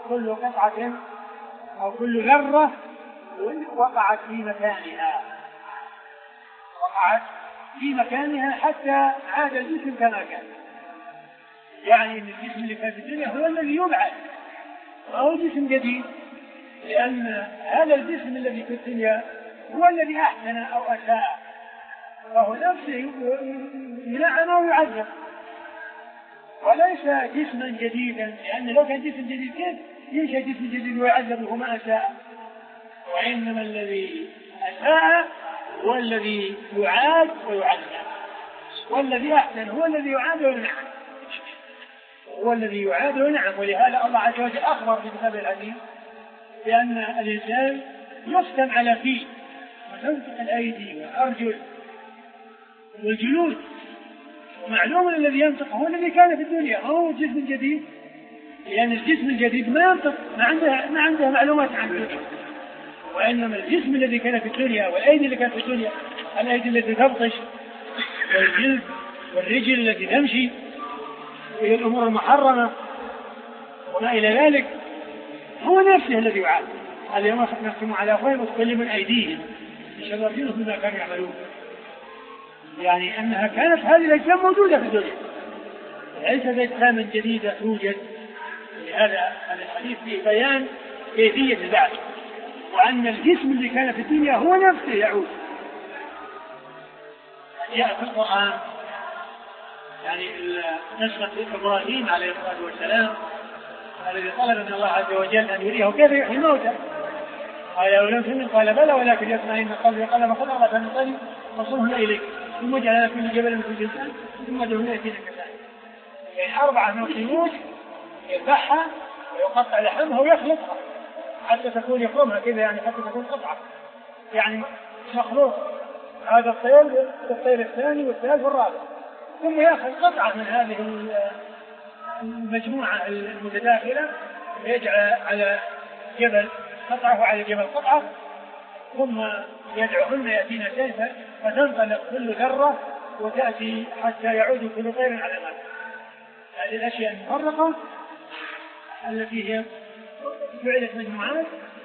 كل قطعة أو كل ذرة وقعت في مكانها، وقعت في مكانها حتى عاد الجسم كما كان. يعني أن الجسم اللي كان في الدنيا هو الذي يبعث، وهو جسم جديد، لأن هذا الجسم الذي في الدنيا هو الذي أحسن أو أساء، فهو نفسه يلعن أو يعذب، وليس جسما جديدا، لأن لو كان جسم جديد كيف ينشأ جسم جديد ويعذب وما أساء؟ وإنما الذي أساء هو الذي يعاد ويعذب، والذي أحسن هو الذي يعاد وينعم، هو الذي يعاد وينعم. ولهذا الله عز وجل أخبر في كتابه العزيز بأن الإنسان يختم على فيه وتنطق الأيدي والأرجل والجلود، ومعلوم أن الذي ينطق هو الذي كان في الدنيا، هو جسم جديد، لأن الجسم الجديد ما ينطق، ما عنده ما عنده معلومات عن الدنيا، وإنما الجسم الذي كان في الدنيا والأيدي اللي كانت في الدنيا، الأيدي التي تبطش والجلد والرجل التي تمشي إلى الأمور المحرمة وما إلى ذلك، هو نفسه الذي يعاد. اليوم نختم على أفواههم وتكلم أيديهم بشرافهم بما كانوا يعملون، يعني أنها كانت هذه الأجسام موجودة في الدنيا، ليست أجساما جديدة توجد. لهذا الحديث فيه بيان كيفية البعث، وأن الجسم اللي كان في الدنيا هو نفسه يعود. جاء في القرآن يعني نسخة إبراهيم عليه الصلاة والسلام الذي طلب من الله عز وجل أن يريه كيف يحيي الموتى، قال أولم تؤمن؟ قال بلى ولكن يطمئن قلبي، قال ما خذ على فنطلي فصرهن إليك ثم جعل كل جبل من كل إنسان ثم دهن يأتينا كذلك. يعني أربعة من الطيور يذبحها ويقطع لحمها ويخلطها حتى تكون يخرمها كذا، يعني حتى تكون قطعة، يعني مخلوط هذا الطير الطير الثاني والثالث والرابع، ثم يأخذ قطعة من هذه المجموعة المتداخلة ويجعل على جبل قطعة وعلى جبل قطعة، ثم يدعوهن يأتينا كيفا، فتنطلق كل ذرة وتأتي حتى يعود كل طير على مكان. هذه الأشياء المفرقة التي هي فعلت مجموعات،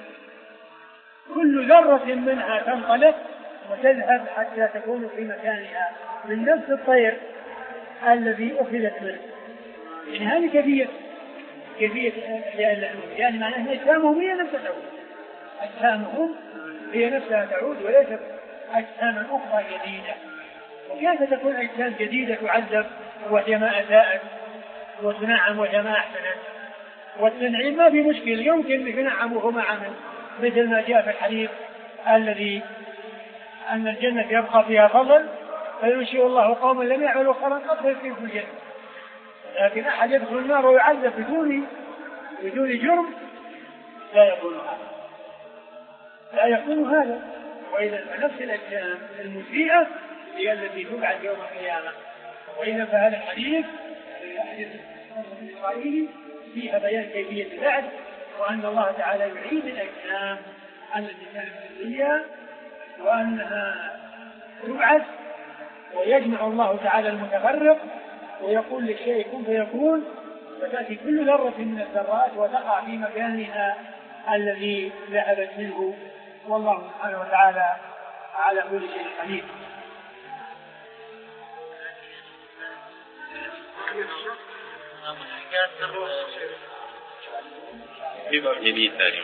كل ذرة منها تنطلق وتذهب حتى تكون في مكانها من نفس الطير الذي أخذت منه. يعني هذه كيفية كيفية أحياء اللحوم، يعني معناه أن أجسامهم هي نفسها تعود، أجسامهم هي نفسها تعود وليست أجساما أخرى جديدة. وكيف تكون أجسام جديدة تعذب وهي ما أساءت، وتنعم وهي ما أحسنت؟ والتنعيم ما في مشكل، يمكن ينعم وهو ما عمل، مثل ما جاء في الحديث الذي أن الجنة يبقى فيها فضل فينشئ الله قوما لم يعملوا خيرا قط فيسكنهم الجنة، لكن أحد يدخل النار ويعذب بدون بدون جرم لا يكون هذا، لا يكون هذا. وإذا فنفس الأجسام المسيئة هي التي تبعث يوم القيامة. وإذا فهذا الحديث الحديث الإسرائيلي فيها بيان كيفية البعث، وأن الله تعالى يعيد الأجسام التي كانت في الدنيا وأنها تبعث، ويجمع الله تعالى المتفرق ويقول للشيء كن فيكون، فتأتي كل ذرة من الذرات وتقع في مكانها الذي ذهبت منه. والله سبحانه وتعالى على كل شيء قدير. جديد ثاني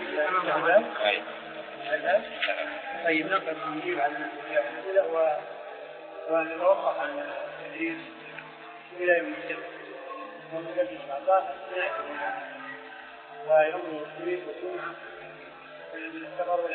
طيب نقل نجيب عن الأسئلة ونتوقف عن التدريس إلى يوم الجمعة ونجد إن شاء الله ويوم الخميس والجمعة نستمر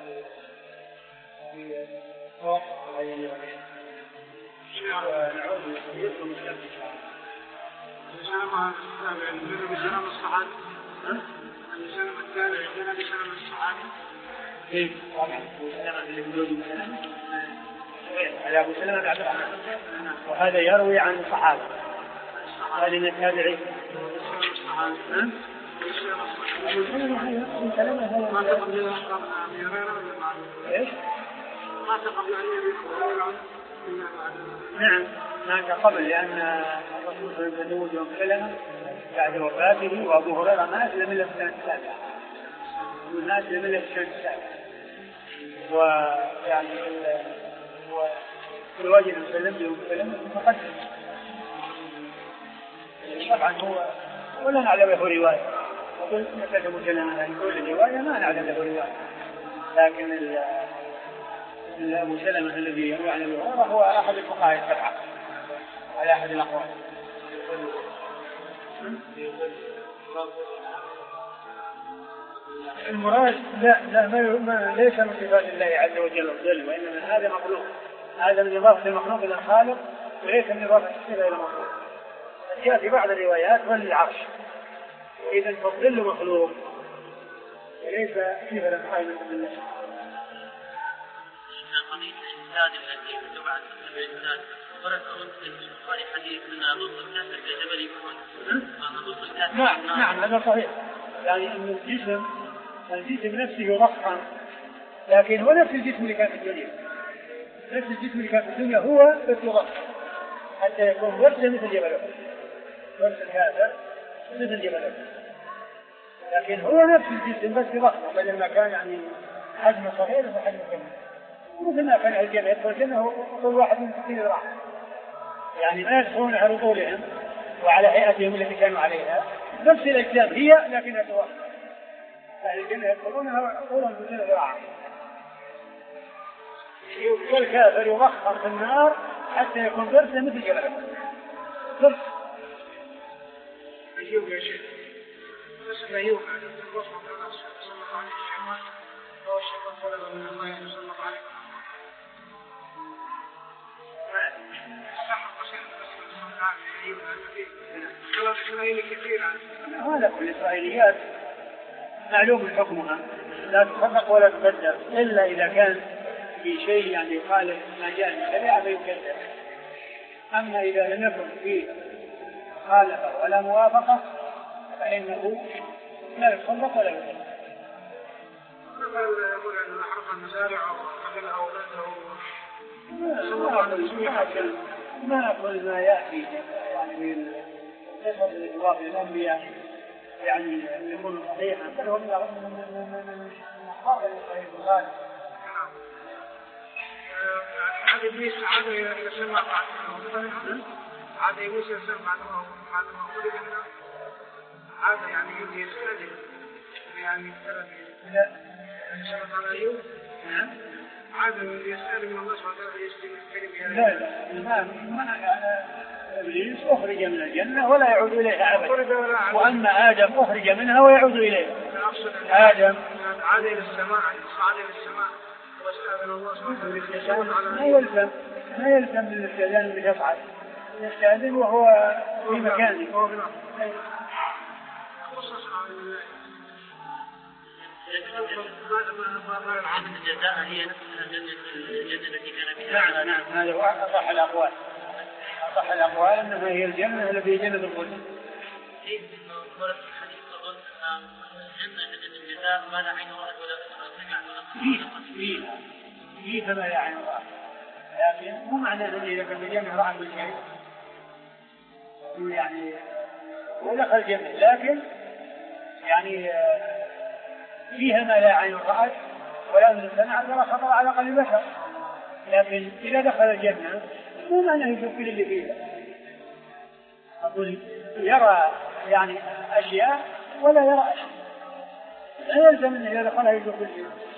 في توقف هذه اليومين ونعود للخميس والجمعة إن شاء الله. السلام عليكم. السلام بسلام الصحابي. السلام الثاني عندنا بسلام الصحابي. كيف؟ طبعا. السلام اللي بيقولوا مثلا. على أبو سلمة بن عبد الرحمن. وهذا يروي عن الصحابة. هذه من التابعين. السلام الصحابي. ها؟ أبو سلمة هذا كلامه هذا. ما تقبل أبي هريرة ولا ما؟ إيش؟ ما تقبل أبي هريرة. نعم هناك قبل، لأن الرسول صلى الله عليه وسلم يوم سلمة بعد وفاته، وأبو هريرة مات لم يلف السنة السابعة، والناس لم يلف السنة السابعة، ويعني الواجب المسلم يوم سلمة مقدم. طبعا هو ولا نعلم له رواية، وقل مثل مسلمة أن كل رواية ما نعلم له رواية، لكن أبو سلمة الذي يروي عن أبي هريرة هو أحد الفقهاء السبعة على أحد الأقوال. المراد لا لا ما ليس من صفات الله عز وجل وجل، وإنما هذا مخلوق، هذا من إضافة المخلوق إلى الخالق وليس من إضافة الصفة إلى المخلوق. جاء في بعض الروايات وللعرش، إذا فالظل مخلوق وليس صفة للخالق بالله. قضية الإنسان التي تبع الإنسان ورسول البخاري حديث من نص الكافر كجبل يكون نص الكافر. نعم نعم هذا صحيح، يعني أن الجسم الجسم نفسه ضخم، لكن هو نفس الجسم اللي كان في الدنيا، نفس الجسم اللي كان في الدنيا هو بس ضخم حتى يكون ورثة مثل جبل أحد، ورث الكافر مثل جبل أحد، لكن هو نفس الجسم بس ضخم، بدل ما كان يعني حجم صغير وحجم كبير، مثل ما كان الجنة يدخل الجنة وطول واحد من ستين ذراع، يعني ما يدخلون على طولهم وعلى هيئتهم التي كانوا عليها، نفس الأجسام هي لكنها توافق، يعني الجنة يدخلونها طولا ستين ذراع، والكافر يضخم في النار حتى يكون ضرسا مثل جبل ضرس. أيوب يا شيخ اسم أيوب على الوصف على نفسه صلى الله عليه وسلم، هو الشيطان طلب من الله أن يصلى عليه هذا في الإسرائيليات معلوم حكمها لا تصدق ولا تقدر إلا إذا كان في شيء يعني يخالف ما جاء من الشريعة فيكذب، أما إذا لم يكن فيه مخالفة ولا موافقة فإنه لا يصدق ولا يكذب. يقول أن حرق المزارع وقتل أولاده ما أقول ما يأتي يعني من قصة الإضافة للأنبياء يعني يكون صحيحا، بل هو من أخبار الإسرائيل. عاد إبليس عاد يسمع بعد عاد إبليس يسمع بعد ما خلق منه عاد يعني يجي يستأذن يعني لا يسمع على أيوب. نعم عاد يستأذن من الله سبحانه وتعالى يستلم الكلمة. لا لا ما ما إبليس أخرج من الجنة ولا يعود إليها أبدا، وأما آدم أخرج منها ويعود إليها. آدم عاد إلى السماء صعد إلى السماء واستأذن الله سبحانه وتعالى. ما يلزم ما يلزم من الاستئذان اللي يصعد، يستأذن وهو في مكانه. عدد الجزاء هي نفس الجنة التي كان فيها. نعم نعم هذا هو أصح الأقوال، أصح الأقوال أنها هي الجنة التي جنة الخلد. في ورد الحديث تقول جنة الجزاء ما لا عين رأت ولا سمعت ولا خطر. فيه فيه فما لا عين رأت، لكن مو معنى أن إذا كان الجنة رأى بالشيء يعني ودخل الجنة، لكن يعني فيها ما لا عين رأت ولا أذن سمعت ولا خطر على قلب بشر، لكن إذا دخل الجنة مو معنى يشوف كل اللي فيها، أقول يرى يعني أشياء ولا يرى أشياء، لا يلزم أنه إذا دخلها يشوف كل شيء.